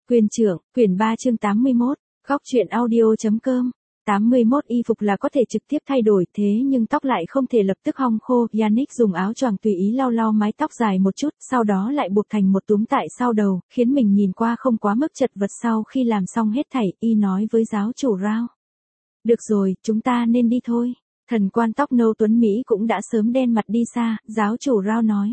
Quyền trưởng, quyển 3 chương 81, góc truyện audio.com. 81 y phục là có thể trực tiếp thay đổi, thế nhưng tóc lại không thể lập tức hong khô. Yannick dùng áo choàng tùy ý lau lau mái tóc dài một chút, sau đó lại buộc thành một túm tại sau đầu, khiến mình nhìn qua không quá mức chật vật. Sau khi làm xong hết thảy, y nói với giáo chủ Rao. Được rồi, chúng ta nên đi thôi. Thần quan tóc nâu tuấn Mỹ cũng đã sớm đen mặt đi xa, giáo chủ Rao nói.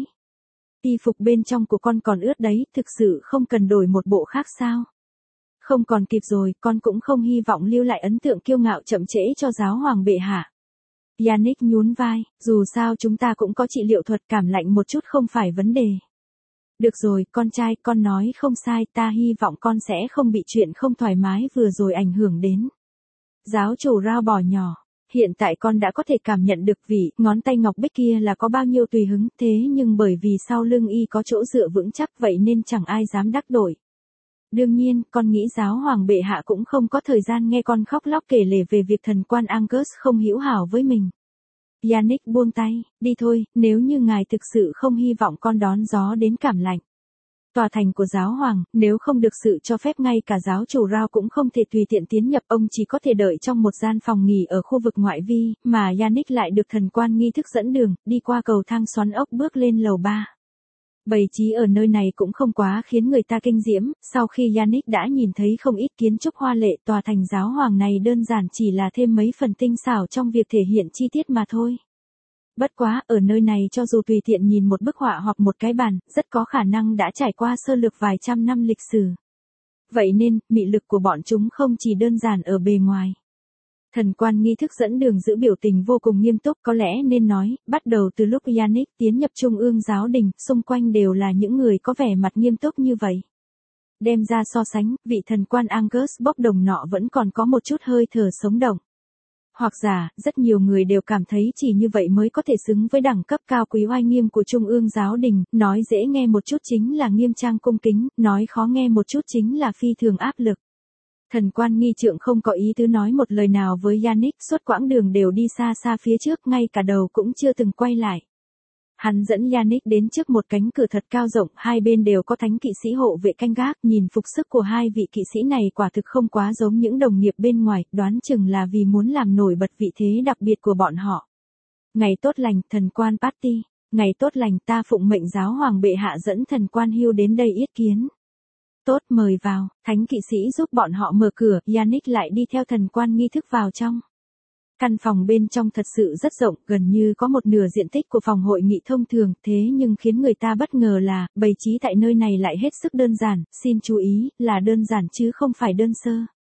Y phục bên trong của con còn ướt đấy, thực sự không cần đổi một bộ khác sao? Không còn kịp rồi, con cũng không hy vọng lưu lại ấn tượng kiêu ngạo chậm trễ cho giáo hoàng bệ hạ. Yannick nhún vai, dù sao chúng ta cũng có trị liệu thuật, cảm lạnh một chút không phải vấn đề. Được rồi, con trai, con nói không sai, ta hy vọng con sẽ không bị chuyện không thoải mái vừa rồi ảnh hưởng đến. Giáo chủ Rao bỏ nhỏ. Hiện tại con đã có thể cảm nhận được vị ngón tay ngọc bích kia là có bao nhiêu tùy hứng, thế nhưng bởi vì sau lưng y có chỗ dựa vững chắc vậy nên chẳng ai dám đắc tội. Đương nhiên, con nghĩ giáo hoàng bệ hạ cũng không có thời gian nghe con khóc lóc kể lể về việc thần quan Angus không hữu hảo với mình. Yannick buông tay, đi thôi, nếu như ngài thực sự không hy vọng con đón gió đến cảm lạnh. Tòa thành của giáo hoàng, nếu không được sự cho phép ngay cả giáo chủ Rao cũng không thể tùy tiện tiến nhập, ông chỉ có thể đợi trong một gian phòng nghỉ ở khu vực ngoại vi, mà Yannick lại được thần quan nghi thức dẫn đường, đi qua cầu thang xoắn ốc bước lên lầu 3. Bày trí ở nơi này cũng không quá khiến người ta kinh diễm, sau khi Yannick đã nhìn thấy không ít kiến trúc hoa lệ, tòa thành giáo hoàng này đơn giản chỉ là thêm mấy phần tinh xảo trong việc thể hiện chi tiết mà thôi. Bất quá, ở nơi này cho dù tùy tiện nhìn một bức họa hoặc một cái bàn, rất có khả năng đã trải qua sơ lược vài trăm năm lịch sử. Vậy nên, mị lực của bọn chúng không chỉ đơn giản ở bề ngoài. Thần quan nghi thức dẫn đường giữ biểu tình vô cùng nghiêm túc, có lẽ nên nói, bắt đầu từ lúc Yannick tiến nhập trung ương giáo đình, xung quanh đều là những người có vẻ mặt nghiêm túc như vậy. Đem ra so sánh, vị thần quan Angus bốc đồng nọ vẫn còn có một chút hơi thở sống động. Hoặc giả, rất nhiều người đều cảm thấy chỉ như vậy mới có thể xứng với đẳng cấp cao quý oai nghiêm của Trung ương giáo đình, nói dễ nghe một chút chính là nghiêm trang cung kính, nói khó nghe một chút chính là phi thường áp lực. Thần quan nghi trượng không có ý tứ nói một lời nào với Yannick, suốt quãng đường đều đi xa xa phía trước, ngay cả đầu cũng chưa từng quay lại. Hắn dẫn Yannick đến trước một cánh cửa thật cao rộng, hai bên đều có thánh kỵ sĩ hộ vệ canh gác, nhìn phục sức của hai vị kỵ sĩ này quả thực không quá giống những đồng nghiệp bên ngoài, đoán chừng là vì muốn làm nổi bật vị thế đặc biệt của bọn họ. Ngày tốt lành, thần quan Patty, ngày tốt lành, ta phụng mệnh giáo hoàng bệ hạ dẫn thần quan Hugh đến đây yết kiến. Tốt, mời vào, thánh kỵ sĩ giúp bọn họ mở cửa, Yannick lại đi theo thần quan nghi thức vào trong. Căn phòng bên trong thật sự rất rộng, gần như có một nửa diện tích của phòng hội nghị thông thường, thế nhưng khiến người ta bất ngờ là, bày trí tại nơi này lại hết sức đơn giản, xin chú ý, là đơn giản chứ không phải đơn sơ.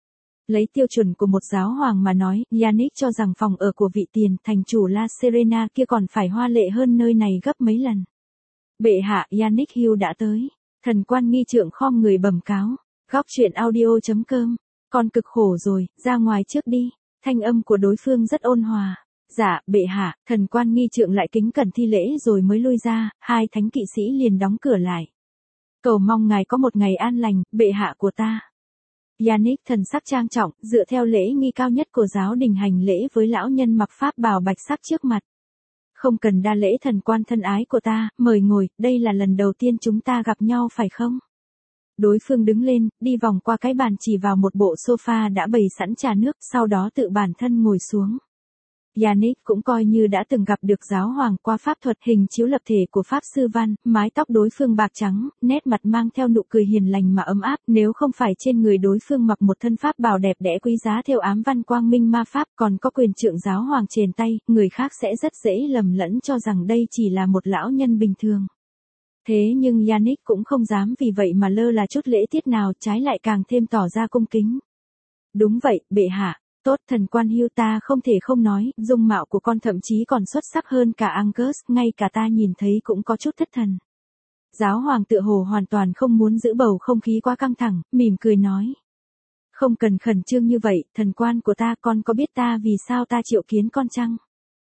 Lấy tiêu chuẩn của một giáo hoàng mà nói, Yannick cho rằng phòng ở của vị tiền thành chủ La Serena kia còn phải hoa lệ hơn nơi này gấp mấy lần. Bệ hạ, Yannick Hugh đã tới. Thần quan nghi trượng khom người bẩm cáo. Góc truyện audio.com. Con cực khổ rồi, ra ngoài trước đi. Thanh âm của đối phương rất ôn hòa. Dạ, bệ hạ, thần quan nghi trượng lại kính cẩn thi lễ rồi mới lui ra, hai thánh kỵ sĩ liền đóng cửa lại. Cầu mong ngài có một ngày an lành, bệ hạ của ta. Yannick thần sắc trang trọng, dựa theo lễ nghi cao nhất của giáo đình hành lễ với lão nhân mặc pháp bào bạch sắc trước mặt. Không cần đa lễ thần quan thân ái của ta, mời ngồi, đây là lần đầu tiên chúng ta gặp nhau phải không? Đối phương đứng lên, đi vòng qua cái bàn chỉ vào một bộ sofa đã bày sẵn trà nước, sau đó tự bản thân ngồi xuống. Yannick cũng coi như đã từng gặp được giáo hoàng qua pháp thuật hình chiếu lập thể của pháp sư Văn, mái tóc đối phương bạc trắng, nét mặt mang theo nụ cười hiền lành mà ấm áp, nếu không phải trên người đối phương mặc một thân pháp bào đẹp đẽ quý giá theo ám văn quang minh ma pháp còn có quyền trượng giáo hoàng trên tay, người khác sẽ rất dễ lầm lẫn cho rằng đây chỉ là một lão nhân bình thường. Thế nhưng Yannick cũng không dám vì vậy mà lơ là chút lễ tiết nào, trái lại càng thêm tỏ ra cung kính. Đúng vậy, bệ hạ. Tốt, thần quan Hugh, ta không thể không nói, dung mạo của con thậm chí còn xuất sắc hơn cả Angus, ngay cả ta nhìn thấy cũng có chút thất thần. Giáo hoàng tựa hồ hoàn toàn không muốn giữ bầu không khí quá căng thẳng, mỉm cười nói. Không cần khẩn trương như vậy, thần quan của ta, con có biết ta vì sao ta triệu kiến con chăng?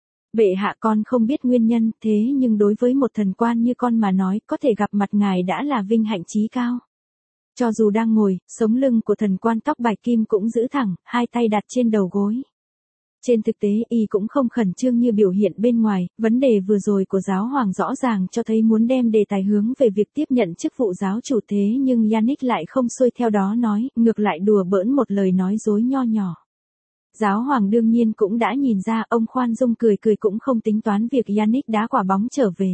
Bệ hạ, con không biết nguyên nhân, thế nhưng đối với một thần quan như con mà nói, có thể gặp mặt ngài đã là vinh hạnh chí cao. Cho dù đang ngồi, sống lưng của thần quan tóc bạch kim cũng giữ thẳng, hai tay đặt trên đầu gối. Trên thực tế y cũng không khẩn trương như biểu hiện bên ngoài, vấn đề vừa rồi của giáo hoàng rõ ràng cho thấy muốn đem đề tài hướng về việc tiếp nhận chức vụ giáo chủ, thế nhưng Yannick lại không xuôi theo đó nói, ngược lại đùa bỡn một lời nói dối nho nhỏ. Giáo hoàng đương nhiên cũng đã nhìn ra, ông khoan dung cười cười cũng không tính toán việc Yannick đá quả bóng trở về.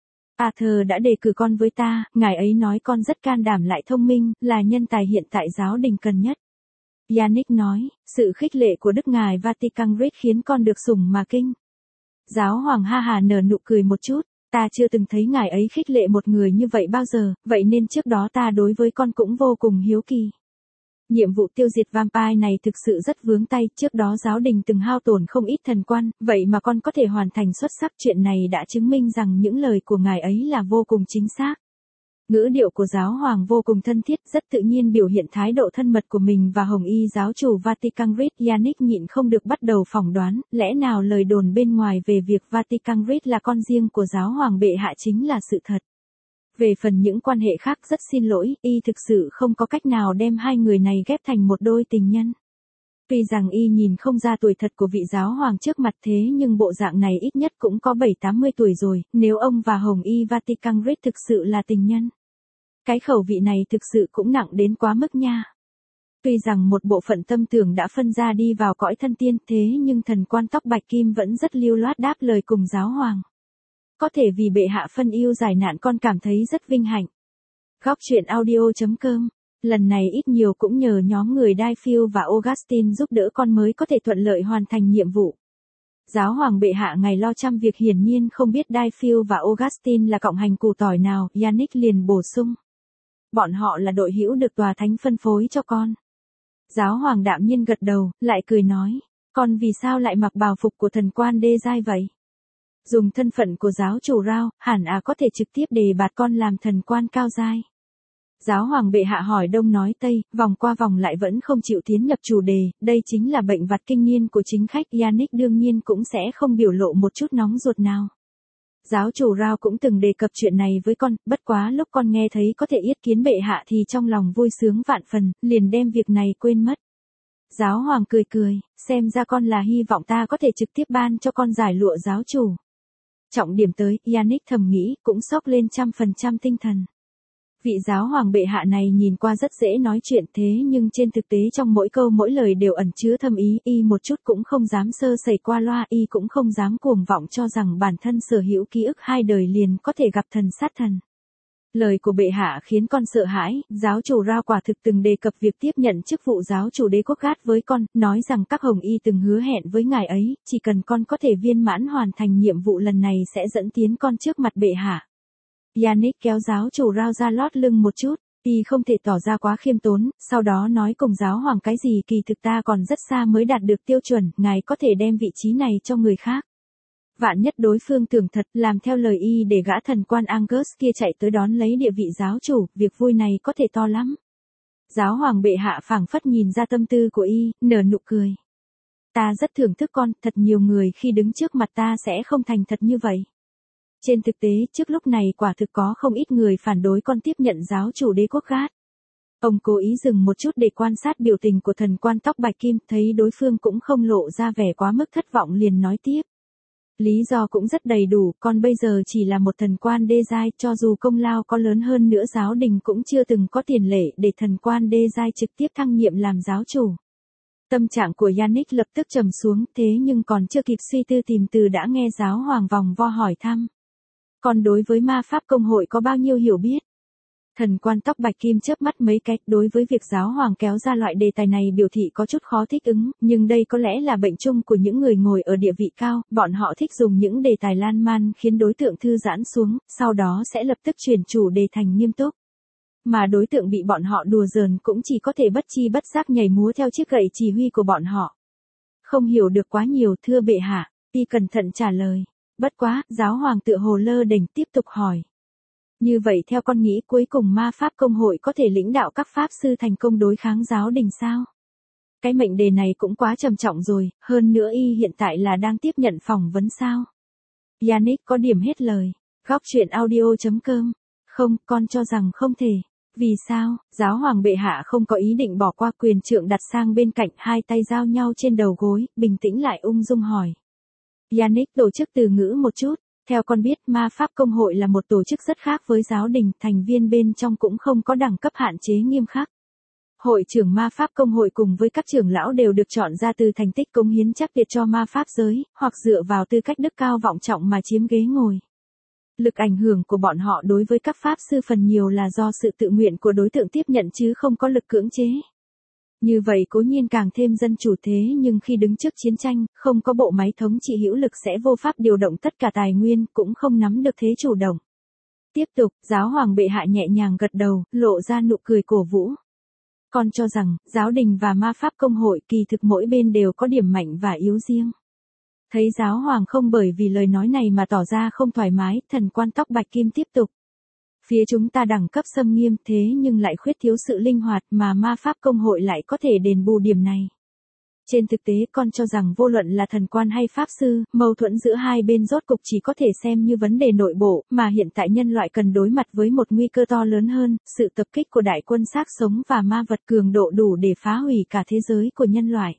Arthur đã đề cử con với ta, ngài ấy nói con rất can đảm lại thông minh, là nhân tài hiện tại giáo đình cần nhất. Yannick nói, sự khích lệ của Đức Ngài Vatican Rit khiến con được sủng mà kinh. Giáo hoàng ha hà nở nụ cười một chút, ta chưa từng thấy ngài ấy khích lệ một người như vậy bao giờ, vậy nên trước đó ta đối với con cũng vô cùng hiếu kỳ. Nhiệm vụ tiêu diệt vampire này thực sự rất vướng tay, trước đó giáo đình từng hao tổn không ít thần quan, vậy mà con có thể hoàn thành xuất sắc, chuyện này đã chứng minh rằng những lời của ngài ấy là vô cùng chính xác. Ngữ điệu của giáo hoàng vô cùng thân thiết, rất tự nhiên biểu hiện thái độ thân mật của mình và Hồng Y giáo chủ Vatican Rit. Yannick nhịn không được bắt đầu phỏng đoán, lẽ nào lời đồn bên ngoài về việc Vatican Rit là con riêng của giáo hoàng bệ hạ chính là sự thật. Về phần những quan hệ khác, rất xin lỗi, y thực sự không có cách nào đem hai người này ghép thành một đôi tình nhân. Tuy rằng y nhìn không ra tuổi thật của vị giáo hoàng trước mặt, thế nhưng bộ dạng này ít nhất cũng có 70-80 tuổi rồi, nếu ông và Hồng Y Vatican Rit thực sự là tình nhân. Cái khẩu vị này thực sự cũng nặng đến quá mức nha. Tuy rằng một bộ phận tâm tưởng đã phân ra đi vào cõi thân tiên, thế nhưng thần quan tóc bạch kim vẫn rất lưu loát đáp lời cùng giáo hoàng. Có thể vì bệ hạ phân ưu giải nạn, con cảm thấy rất vinh hạnh. Góc truyện audio.com. Lần này ít nhiều cũng nhờ nhóm người Dayfield và Augustine giúp đỡ con mới có thể thuận lợi hoàn thành nhiệm vụ. Giáo hoàng bệ hạ ngày lo trăm việc hiển nhiên không biết Dayfield và Augustine là cộng hành củ tỏi nào, Yannick liền bổ sung. Bọn họ là đội hữu được tòa thánh phân phối cho con. Giáo hoàng đạm nhiên gật đầu, lại cười nói, con vì sao lại mặc bào phục của thần quan đê giai vậy? Dùng thân phận của giáo chủ Rao, hẳn có thể trực tiếp đề bạt con làm thần quan cao giai. Giáo hoàng bệ hạ hỏi đông nói tây, vòng qua vòng lại vẫn không chịu tiến nhập chủ đề, đây chính là bệnh vặt kinh niên của chính khách. Yannick đương nhiên cũng sẽ không biểu lộ một chút nóng ruột nào. Giáo chủ Rao cũng từng đề cập chuyện này với con, bất quá lúc con nghe thấy có thể yết kiến bệ hạ thì trong lòng vui sướng vạn phần, liền đem việc này quên mất. Giáo hoàng cười cười, xem ra con là hy vọng ta có thể trực tiếp ban cho con giải lụa giáo chủ. Trọng điểm tới, Yannick thầm nghĩ, cũng sốc lên 100% tinh thần. Vị giáo hoàng bệ hạ này nhìn qua rất dễ nói chuyện, thế nhưng trên thực tế trong mỗi câu mỗi lời đều ẩn chứa thâm ý, y một chút cũng không dám sơ sẩy qua loa, y cũng không dám cuồng vọng cho rằng bản thân sở hữu ký ức 2 đời liền có thể gặp thần sát thần. Lời của bệ hạ khiến con sợ hãi, giáo chủ Rao quả thực từng đề cập việc tiếp nhận chức vụ giáo chủ đế quốc Gát với con, nói rằng các Hồng Y từng hứa hẹn với ngài ấy, chỉ cần con có thể viên mãn hoàn thành nhiệm vụ lần này sẽ dẫn tiến con trước mặt bệ hạ. Yannick kéo giáo chủ Rao ra lót lưng một chút, y không thể tỏ ra quá khiêm tốn, sau đó nói cùng giáo hoàng cái gì kỳ thực ta còn rất xa mới đạt được tiêu chuẩn, ngài có thể đem vị trí này cho người khác. Vạn nhất đối phương tưởng thật, làm theo lời y để gã thần quan Angus kia chạy tới đón lấy địa vị giáo chủ, việc vui này có thể to lắm. Giáo hoàng bệ hạ phảng phất nhìn ra tâm tư của y, nở nụ cười. Ta rất thưởng thức con, thật nhiều người khi đứng trước mặt ta sẽ không thành thật như vậy. Trên thực tế, trước lúc này quả thực có không ít người phản đối con tiếp nhận giáo chủ đế quốc Gát. Ông cố ý dừng một chút để quan sát biểu tình của thần quan tóc bạch kim, thấy đối phương cũng không lộ ra vẻ quá mức thất vọng liền nói tiếp. Lý do cũng rất đầy đủ, con bây giờ chỉ là một thần quan đê giai, cho dù công lao có lớn hơn nữa giáo đình cũng chưa từng có tiền lệ để thần quan đê giai trực tiếp thăng nhiệm làm giáo chủ. Tâm trạng của Yannick lập tức trầm xuống, thế nhưng còn chưa kịp suy tư tìm từ đã nghe giáo hoàng vòng vo hỏi thăm. Còn đối với ma pháp công hội có bao nhiêu hiểu biết? Thần quan tóc bạch kim chớp mắt mấy cái, đối với việc giáo hoàng kéo ra loại đề tài này biểu thị có chút khó thích ứng, nhưng đây có lẽ là bệnh chung của những người ngồi ở địa vị cao, bọn họ thích dùng những đề tài lan man khiến đối tượng thư giãn xuống, sau đó sẽ lập tức chuyển chủ đề thành nghiêm túc. Mà đối tượng bị bọn họ đùa giỡn cũng chỉ có thể bất chi bất giác nhảy múa theo chiếc gậy chỉ huy của bọn họ. Không hiểu được quá nhiều thưa bệ hạ, y cẩn thận trả lời. Bất quá, giáo hoàng tựa hồ lơ đễnh tiếp tục hỏi. Như vậy theo con nghĩ cuối cùng ma pháp công hội có thể lãnh đạo các pháp sư thành công đối kháng giáo đình sao? Cái mệnh đề này cũng quá trầm trọng rồi, hơn nữa y hiện tại là đang tiếp nhận phỏng vấn sao? Yannick có điểm hết lời. Góc truyện audio.com. Không, con cho rằng không thể. Vì sao? Giáo hoàng bệ hạ không có ý định bỏ qua quyền trượng đặt sang bên cạnh, hai tay giao nhau trên đầu gối, bình tĩnh lại ung dung hỏi. Yannick tổ chức từ ngữ một chút. Theo con biết, ma pháp công hội là một tổ chức rất khác với giáo đình, thành viên bên trong cũng không có đẳng cấp hạn chế nghiêm khắc. Hội trưởng ma pháp công hội cùng với các trưởng lão đều được chọn ra từ thành tích cống hiến chắc tuyệt cho ma pháp giới, hoặc dựa vào tư cách đức cao vọng trọng mà chiếm ghế ngồi. Lực ảnh hưởng của bọn họ đối với các pháp sư phần nhiều là do sự tự nguyện của đối tượng tiếp nhận chứ không có lực cưỡng chế. Như vậy cố nhiên càng thêm dân chủ thế, nhưng khi đứng trước chiến tranh, không có bộ máy thống trị hữu lực sẽ vô pháp điều động tất cả tài nguyên, cũng không nắm được thế chủ động. Tiếp tục, giáo hoàng bệ hạ nhẹ nhàng gật đầu, lộ ra nụ cười cổ vũ. Con cho rằng, giáo đình và ma pháp công hội kỳ thực mỗi bên đều có điểm mạnh và yếu riêng. Thấy giáo hoàng không bởi vì lời nói này mà tỏ ra không thoải mái, thần quan tóc bạch kim tiếp tục. Phía chúng ta đẳng cấp xâm nghiêm thế nhưng lại khuyết thiếu sự linh hoạt mà ma pháp công hội lại có thể đền bù điểm này. Trên thực tế con cho rằng vô luận là thần quan hay pháp sư, mâu thuẫn giữa hai bên rốt cục chỉ có thể xem như vấn đề nội bộ, mà hiện tại nhân loại cần đối mặt với một nguy cơ to lớn hơn, sự tập kích của đại quân xác sống và ma vật cường độ đủ để phá hủy cả thế giới của nhân loại.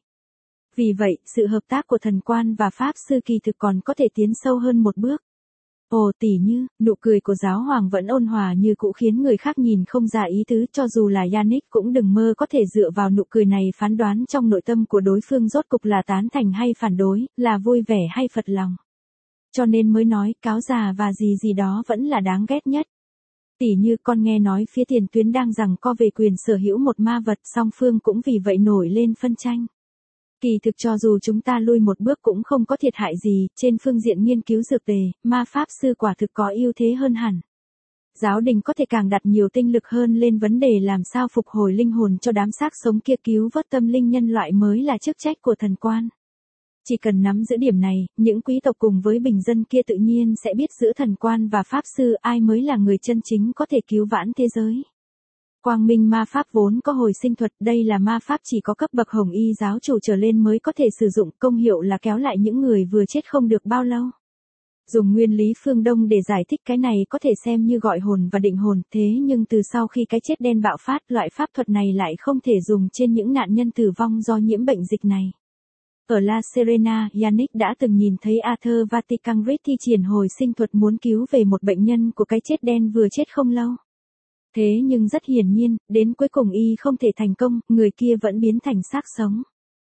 Vì vậy, sự hợp tác của thần quan và pháp sư kỳ thực còn có thể tiến sâu hơn một bước. Ồ tỉ như, nụ cười của giáo hoàng vẫn ôn hòa như cũ khiến người khác nhìn không ra ý tứ, cho dù là Yannick cũng đừng mơ có thể dựa vào nụ cười này phán đoán trong nội tâm của đối phương rốt cục là tán thành hay phản đối, là vui vẻ hay phật lòng. Cho nên mới nói, cáo già và gì gì đó vẫn là đáng ghét nhất. Tỉ như con nghe nói phía tiền tuyến đang giằng co về quyền sở hữu một ma vật, song phương cũng vì vậy nổi lên phân tranh. Kỳ thực cho dù chúng ta lui một bước cũng không có thiệt hại gì, trên phương diện nghiên cứu dược tề, ma pháp sư quả thực có ưu thế hơn hẳn. Giáo đình có thể càng đặt nhiều tinh lực hơn lên vấn đề làm sao phục hồi linh hồn cho đám xác sống kia, cứu vớt tâm linh nhân loại mới là chức trách của thần quan. Chỉ cần nắm giữ điểm này, những quý tộc cùng với bình dân kia tự nhiên sẽ biết giữa thần quan và pháp sư ai mới là người chân chính có thể cứu vãn thế giới. Quang minh ma pháp vốn có hồi sinh thuật, đây là ma pháp chỉ có cấp bậc hồng y giáo chủ trở lên mới có thể sử dụng, công hiệu là kéo lại những người vừa chết không được bao lâu. Dùng nguyên lý phương Đông để giải thích cái này có thể xem như gọi hồn và định hồn, thế nhưng từ sau khi cái chết đen bạo phát, loại pháp thuật này lại không thể dùng trên những nạn nhân tử vong do nhiễm bệnh dịch này. Ở La Serena, Yannick đã từng nhìn thấy Arthur Vatican Reed thi triển hồi sinh thuật muốn cứu về một bệnh nhân của cái chết đen vừa chết không lâu. Thế nhưng rất hiển nhiên, đến cuối cùng y không thể thành công, người kia vẫn biến thành xác sống.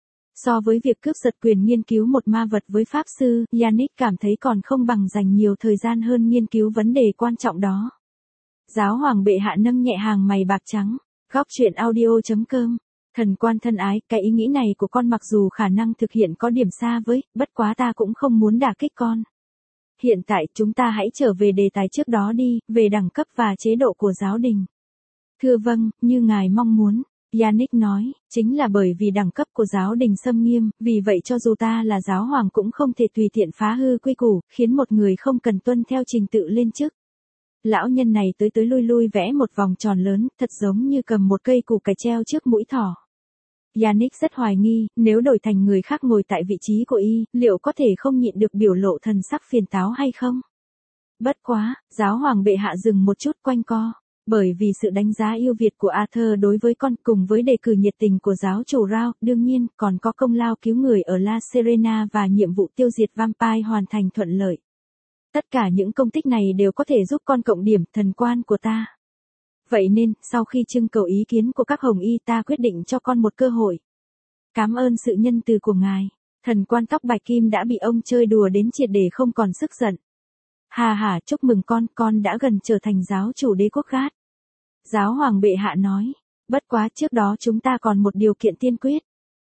So với việc cướp giật quyền nghiên cứu một ma vật với pháp sư, Yannick cảm thấy còn không bằng dành nhiều thời gian hơn nghiên cứu vấn đề quan trọng đó. Giáo hoàng bệ hạ nâng nhẹ hàng mày bạc trắng, góc truyện audio.com. Thần quan thân ái, cái ý nghĩ này của con mặc dù khả năng thực hiện có điểm xa với, bất quá ta cũng không muốn đả kích con. Hiện tại chúng ta hãy trở về đề tài trước đó đi, về đẳng cấp và chế độ của giáo đình. Thưa vâng, như ngài mong muốn, Yannick nói, chính là bởi vì đẳng cấp của giáo đình xâm nghiêm, vì vậy cho dù ta là giáo hoàng cũng không thể tùy tiện phá hư quy củ, khiến một người không cần tuân theo trình tự lên chức. Lão nhân này tới lui lui vẽ một vòng tròn lớn, thật giống như cầm một cây củ cải treo trước mũi thỏ. Yannick rất hoài nghi, nếu đổi thành người khác ngồi tại vị trí của y, liệu có thể không nhịn được biểu lộ thần sắc phiền táo hay không? Bất quá, giáo hoàng bệ hạ dừng một chút quanh co, bởi vì sự đánh giá yêu việt của Arthur đối với con cùng với đề cử nhiệt tình của giáo chủ Rao, đương nhiên còn có công lao cứu người ở La Serena và nhiệm vụ tiêu diệt vampire hoàn thành thuận lợi. Tất cả những công tích này đều có thể giúp con cộng điểm thần quan của ta. Vậy nên, sau khi trưng cầu ý kiến của các hồng y ta quyết định cho con một cơ hội. Cảm ơn sự nhân từ của ngài. Thần quan tóc bạch kim đã bị ông chơi đùa đến triệt để không còn sức giận. Hà hà, chúc mừng con đã gần trở thành giáo chủ đế quốc Gát. Giáo hoàng bệ hạ nói, bất quá trước đó chúng ta còn một điều kiện tiên quyết.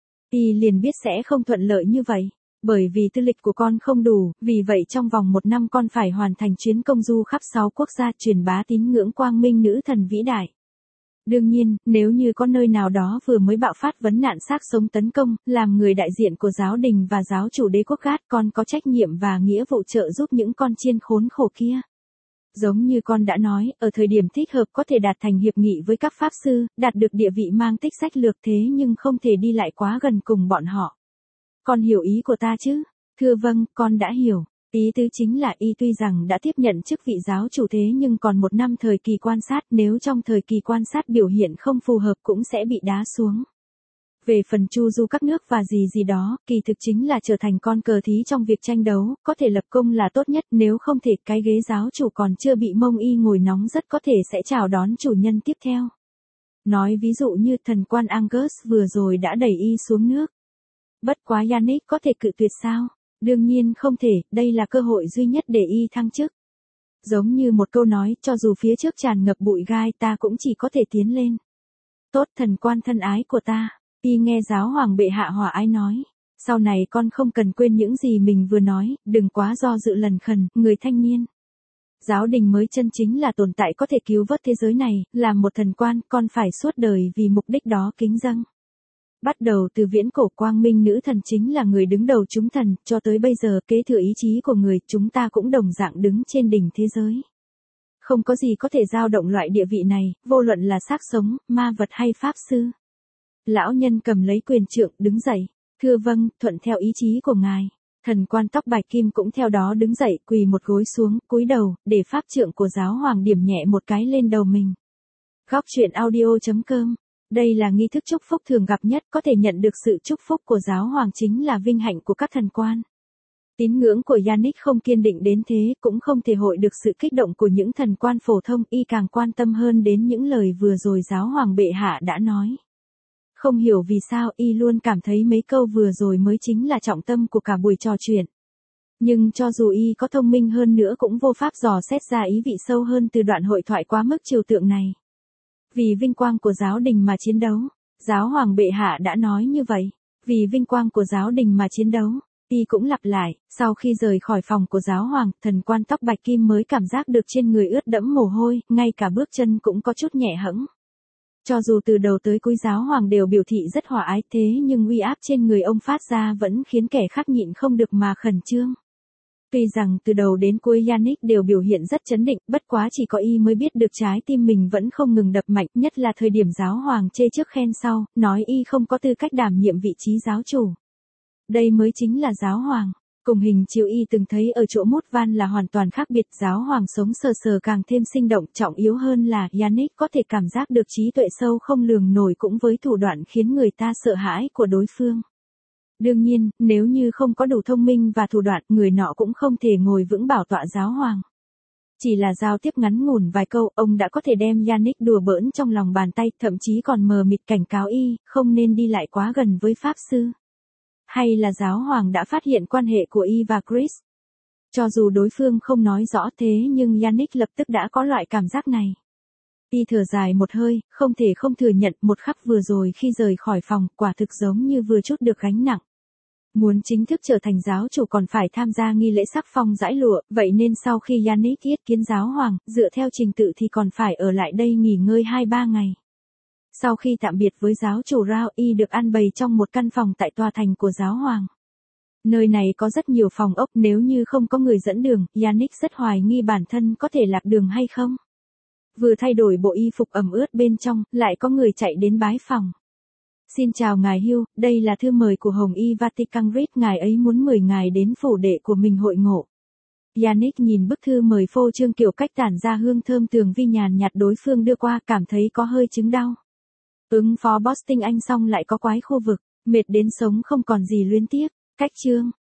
Y liền biết sẽ không thuận lợi như vậy. Bởi vì tư lịch của con không đủ, vì vậy trong vòng 1 năm con phải hoàn thành chuyến công du khắp 6 quốc gia truyền bá tín ngưỡng quang minh nữ thần vĩ đại. Đương nhiên, nếu như có nơi nào đó vừa mới bạo phát vấn nạn xác sống tấn công, làm người đại diện của giáo đình và giáo chủ đế quốc Gát, con có trách nhiệm và nghĩa vụ trợ giúp những con chiên khốn khổ kia. Giống như con đã nói, ở thời điểm thích hợp có thể đạt thành hiệp nghị với các pháp sư, đạt được địa vị mang tích sách lược thế nhưng không thể đi lại quá gần cùng bọn họ. Con hiểu ý của ta chứ? Thưa vâng, con đã hiểu. Ý tứ chính là y tuy rằng đã tiếp nhận chức vị giáo chủ thế nhưng còn một năm thời kỳ quan sát, nếu trong thời kỳ quan sát biểu hiện không phù hợp cũng sẽ bị đá xuống. Về phần chu du các nước và gì gì đó, kỳ thực chính là trở thành con cờ thí trong việc tranh đấu, có thể lập công là tốt nhất, nếu không thể cái ghế giáo chủ còn chưa bị mông y ngồi nóng rất có thể sẽ chào đón chủ nhân tiếp theo. Nói ví dụ như thần quan Angus vừa rồi đã đẩy y xuống nước. Bất quá Yannick có thể cự tuyệt sao? Đương nhiên không thể, đây là cơ hội duy nhất để y thăng chức. Giống như một câu nói, cho dù phía trước tràn ngập bụi gai ta cũng chỉ có thể tiến lên. Tốt thần quan thân ái của ta, y nghe giáo hoàng bệ hạ hòa ái nói. Sau này con không cần quên những gì mình vừa nói, đừng quá do dự lần khần, người thanh niên. Giáo đình mới chân chính là tồn tại có thể cứu vớt thế giới này, làm một thần quan, con phải suốt đời vì mục đích đó kính dâng. Bắt đầu từ viễn cổ quang minh nữ thần chính là người đứng đầu chúng thần, cho tới bây giờ kế thừa ý chí của người, chúng ta cũng đồng dạng đứng trên đỉnh thế giới. Không có gì có thể dao động loại địa vị này, vô luận là xác sống, ma vật hay pháp sư. Lão nhân cầm lấy quyền trượng, đứng dậy, thưa vâng, thuận theo ý chí của ngài. Thần quan tóc bạch kim cũng theo đó đứng dậy, quỳ một gối xuống, cúi đầu, để pháp trượng của giáo hoàng điểm nhẹ một cái lên đầu mình. Góc truyện audio.com. Đây là nghi thức chúc phúc thường gặp nhất, có thể nhận được sự chúc phúc của giáo hoàng chính là vinh hạnh của các thần quan. Tín ngưỡng của Yannick không kiên định đến thế, cũng không thể hội được sự kích động của những thần quan phổ thông, y càng quan tâm hơn đến những lời vừa rồi giáo hoàng bệ hạ đã nói. Không hiểu vì sao y luôn cảm thấy mấy câu vừa rồi mới chính là trọng tâm của cả buổi trò chuyện. Nhưng cho dù y có thông minh hơn nữa cũng vô pháp dò xét ra ý vị sâu hơn từ đoạn hội thoại quá mức trừu tượng này. Vì vinh quang của giáo đình mà chiến đấu, giáo hoàng bệ hạ đã nói như vậy. Vì vinh quang của giáo đình mà chiến đấu, y cũng lặp lại, sau khi rời khỏi phòng của giáo hoàng, thần quan tóc bạch kim mới cảm giác được trên người ướt đẫm mồ hôi, ngay cả bước chân cũng có chút nhẹ hẫng. Cho dù từ đầu tới cuối giáo hoàng đều biểu thị rất hòa ái thế nhưng uy áp trên người ông phát ra vẫn khiến kẻ khác nhịn không được mà khẩn trương. Tuy rằng từ đầu đến cuối Yannick đều biểu hiện rất trấn định, bất quá chỉ có y mới biết được trái tim mình vẫn không ngừng đập mạnh, nhất là thời điểm giáo hoàng chê trước khen sau, nói y không có tư cách đảm nhiệm vị trí giáo chủ. Đây mới chính là giáo hoàng. Cùng hình chiếu y từng thấy ở chỗ Mút Van là hoàn toàn khác biệt, giáo hoàng sống sờ sờ càng thêm sinh động, trọng yếu hơn là Yannick có thể cảm giác được trí tuệ sâu không lường nổi cũng với thủ đoạn khiến người ta sợ hãi của đối phương. Đương nhiên, nếu như không có đủ thông minh và thủ đoạn, người nọ cũng không thể ngồi vững bảo tọa giáo hoàng. Chỉ là giao tiếp ngắn ngủn vài câu, ông đã có thể đem Yannick đùa bỡn trong lòng bàn tay, thậm chí còn mờ mịt cảnh cáo y, không nên đi lại quá gần với pháp sư. Hay là giáo hoàng đã phát hiện quan hệ của y và Chris? Cho dù đối phương không nói rõ thế nhưng Yannick lập tức đã có loại cảm giác này. Y thở dài một hơi, không thể không thừa nhận một khắc vừa rồi khi rời khỏi phòng, quả thực giống như vừa trút được gánh nặng. Muốn chính thức trở thành giáo chủ còn phải tham gia nghi lễ sắc phong dãi lụa, vậy nên sau khi Yannick yết kiến giáo hoàng, dựa theo trình tự thì còn phải ở lại đây nghỉ ngơi 2-3 ngày. Sau khi tạm biệt với giáo chủ Rao, y được ăn bày trong một căn phòng tại tòa thành của giáo hoàng. Nơi này có rất nhiều phòng ốc, nếu như không có người dẫn đường, Yannick rất hoài nghi bản thân có thể lạc đường hay không. Vừa thay đổi bộ y phục ẩm ướt bên trong, lại có người chạy đến bái phòng. Xin chào ngài Hugh, đây là thư mời của Hồng Y Vatican Reed, ngài ấy muốn mời ngài đến phủ đệ của mình hội ngộ. Yannick nhìn bức thư mời phô trương kiểu cách tản ra hương thơm tường vi nhàn nhạt đối phương đưa qua, cảm thấy có hơi chứng đau. Ứng phó Boston Anh xong lại có quái khu vực, mệt đến sống không còn gì luyến tiếc. Cách chương